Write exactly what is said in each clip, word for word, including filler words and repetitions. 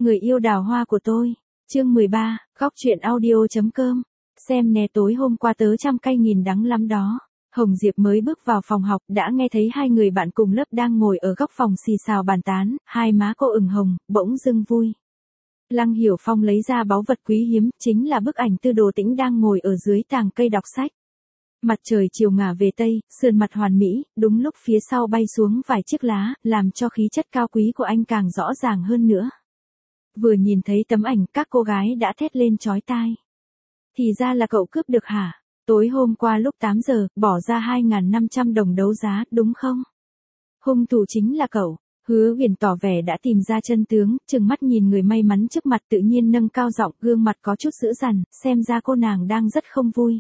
Người yêu đào hoa của tôi. Chương mười ba, góc truyện audio.com. Xem nè, tối hôm qua tớ trăm cay nghìn đắng lắm đó. Hồng Diệp mới bước vào phòng học đã nghe thấy hai người bạn cùng lớp đang ngồi ở góc phòng xì xào bàn tán, hai má cô ửng hồng, bỗng dưng vui. Lăng Hiểu Phong lấy ra báu vật quý hiếm, chính là bức ảnh Tư Đồ Tĩnh đang ngồi ở dưới tàng cây đọc sách. Mặt trời chiều ngả về tây, sườn mặt hoàn mỹ, đúng lúc phía sau bay xuống vài chiếc lá, làm cho khí chất cao quý của anh càng rõ ràng hơn nữa. Vừa nhìn thấy tấm ảnh, các cô gái đã thét lên chói tai. Thì ra là cậu cướp được hả? Tối hôm qua lúc tám giờ, bỏ ra hai nghìn năm trăm đồng đấu giá, đúng không? Hung thủ chính là cậu. Hứa Huyền tỏ vẻ đã tìm ra chân tướng, trừng mắt nhìn người may mắn trước mặt, tự nhiên nâng cao giọng, gương mặt có chút dữ dằn, xem ra cô nàng đang rất không vui.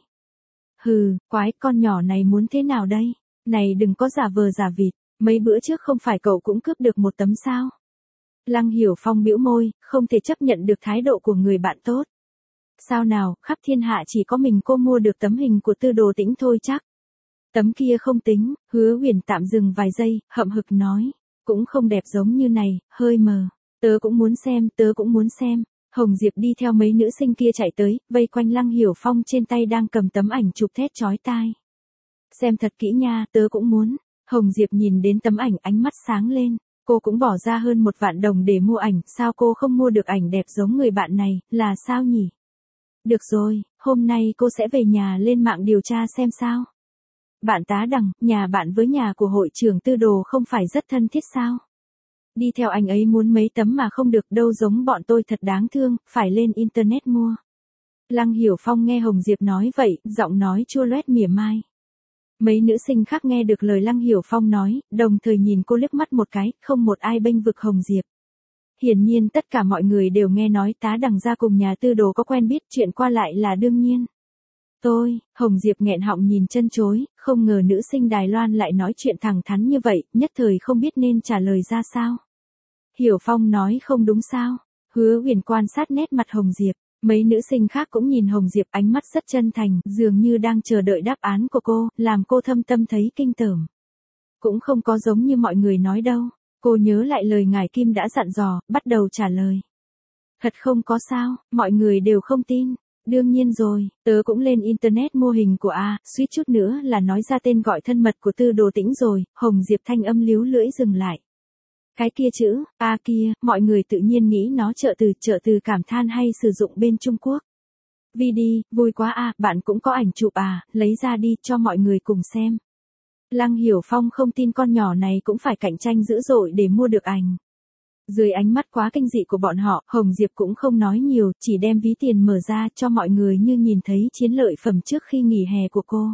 Hừ, quái, con nhỏ này muốn thế nào đây? Này đừng có giả vờ giả vịt, mấy bữa trước không phải cậu cũng cướp được một tấm sao? Lăng Hiểu Phong bĩu môi, không thể chấp nhận được thái độ của người bạn tốt. Sao nào, khắp thiên hạ chỉ có mình cô mua được tấm hình của Tư Đồ Tĩnh thôi chắc. Tấm kia không tính. Hứa Huyền tạm dừng vài giây, hậm hực nói. Cũng không đẹp giống như này, hơi mờ. Tớ cũng muốn xem, tớ cũng muốn xem. Hồng Diệp đi theo mấy nữ sinh kia chạy tới, vây quanh Lăng Hiểu Phong trên tay đang cầm tấm ảnh chụp thét chói tai. Xem thật kỹ nha, tớ cũng muốn. Hồng Diệp nhìn đến tấm ảnh, ánh mắt sáng lên. Cô cũng bỏ ra hơn một vạn đồng để mua ảnh, sao cô không mua được ảnh đẹp giống người bạn này, là sao nhỉ? Được rồi, hôm nay cô sẽ về nhà lên mạng điều tra xem sao. Bạn tá Đằng, nhà bạn với nhà của hội trưởng Tư Đồ không phải rất thân thiết sao? Đi theo anh ấy muốn mấy tấm mà không được, đâu giống bọn tôi thật đáng thương, phải lên internet mua. Lăng Hiểu Phong nghe Hồng Diệp nói vậy, giọng nói chua loét mỉa mai. Mấy nữ sinh khác nghe được lời Lăng Hiểu Phong nói, đồng thời nhìn cô liếc mắt một cái, không một ai bênh vực Hồng Diệp. Hiển nhiên tất cả mọi người đều nghe nói tá Đằng ra cùng nhà Tư Đồ có quen biết, chuyện qua lại là đương nhiên. Tôi, Hồng Diệp nghẹn họng nhìn chân chối, không ngờ nữ sinh Đài Loan lại nói chuyện thẳng thắn như vậy, nhất thời không biết nên trả lời ra sao. Hiểu Phong nói không đúng sao? Hứa Huyền quan sát nét mặt Hồng Diệp, mấy nữ sinh khác cũng nhìn Hồng Diệp, ánh mắt rất chân thành, dường như đang chờ đợi đáp án của cô, làm cô thâm tâm thấy kinh tởm. Cũng không có giống như mọi người nói đâu. Cô nhớ lại lời ngài Kim đã dặn dò, bắt đầu trả lời. Thật không có sao, mọi người đều không tin. Đương nhiên rồi, tớ cũng lên internet mua hình của A, suýt chút nữa là nói ra tên gọi thân mật của Tư Đồ Tĩnh rồi. Hồng Diệp thanh âm líu lưỡi dừng lại. Cái kia chữ, A kia, mọi người tự nhiên nghĩ nó trợ từ, trợ từ cảm than hay sử dụng bên Trung Quốc. Vi đi, vui quá A, bạn cũng có ảnh chụp à, lấy ra đi cho mọi người cùng xem. Lăng Hiểu Phong không tin con nhỏ này cũng phải cạnh tranh dữ dội để mua được ảnh. Dưới ánh mắt quá kinh dị của bọn họ, Hồng Diệp cũng không nói nhiều, chỉ đem ví tiền mở ra cho mọi người như nhìn thấy chiến lợi phẩm trước khi nghỉ hè của cô.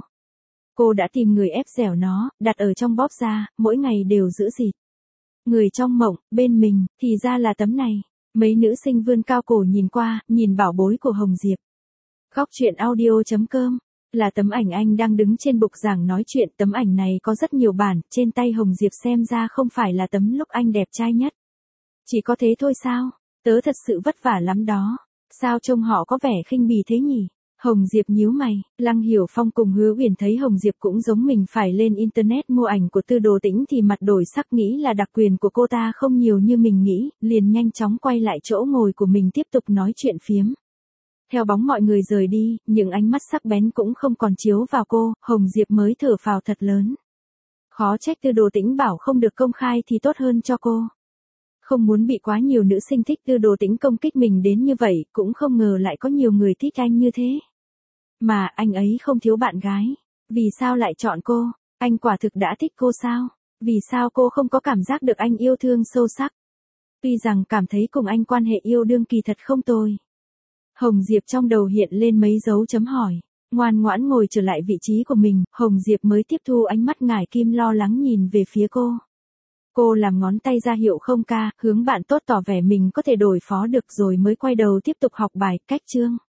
Cô đã tìm người ép dẻo nó, đặt ở trong bóp ra, mỗi ngày đều giữ dịt. Người trong mộng, bên mình, thì ra là tấm này. Mấy nữ sinh vươn cao cổ nhìn qua, nhìn bảo bối của Hồng Diệp. Góc truyện audio.com. Là tấm ảnh anh đang đứng trên bục giảng nói chuyện, tấm ảnh này có rất nhiều bản, trên tay Hồng Diệp xem ra không phải là tấm lúc anh đẹp trai nhất. Chỉ có thế thôi sao? Tớ thật sự vất vả lắm đó. Sao trông họ có vẻ khinh bỉ thế nhỉ? Hồng Diệp nhíu mày, Lăng Hiểu Phong cùng Hứa Huyền thấy Hồng Diệp cũng giống mình phải lên internet mua ảnh của Tư Đồ Tĩnh thì mặt đổi sắc, nghĩ là đặc quyền của cô ta không nhiều như mình nghĩ, liền nhanh chóng quay lại chỗ ngồi của mình tiếp tục nói chuyện phiếm. Theo bóng mọi người rời đi, những ánh mắt sắc bén cũng không còn chiếu vào cô, Hồng Diệp mới thở phào thật lớn. Khó trách Tư Đồ Tĩnh bảo không được công khai thì tốt hơn cho cô. Không muốn bị quá nhiều nữ sinh thích Tư Đồ Tĩnh công kích mình đến như vậy, cũng không ngờ lại có nhiều người thích anh như thế. Mà anh ấy không thiếu bạn gái. Vì sao lại chọn cô? Anh quả thực đã thích cô sao? Vì sao cô không có cảm giác được anh yêu thương sâu sắc? Tuy rằng cảm thấy cùng anh quan hệ yêu đương kỳ thật không tồi. Hồng Diệp trong đầu hiện lên mấy dấu chấm hỏi. Ngoan ngoãn ngồi trở lại vị trí của mình, Hồng Diệp mới tiếp thu ánh mắt ngải Kim lo lắng nhìn về phía cô. Cô làm ngón tay ra hiệu không ca, hướng bạn tốt tỏ vẻ mình có thể đối phó được rồi mới quay đầu tiếp tục học bài, cách chương.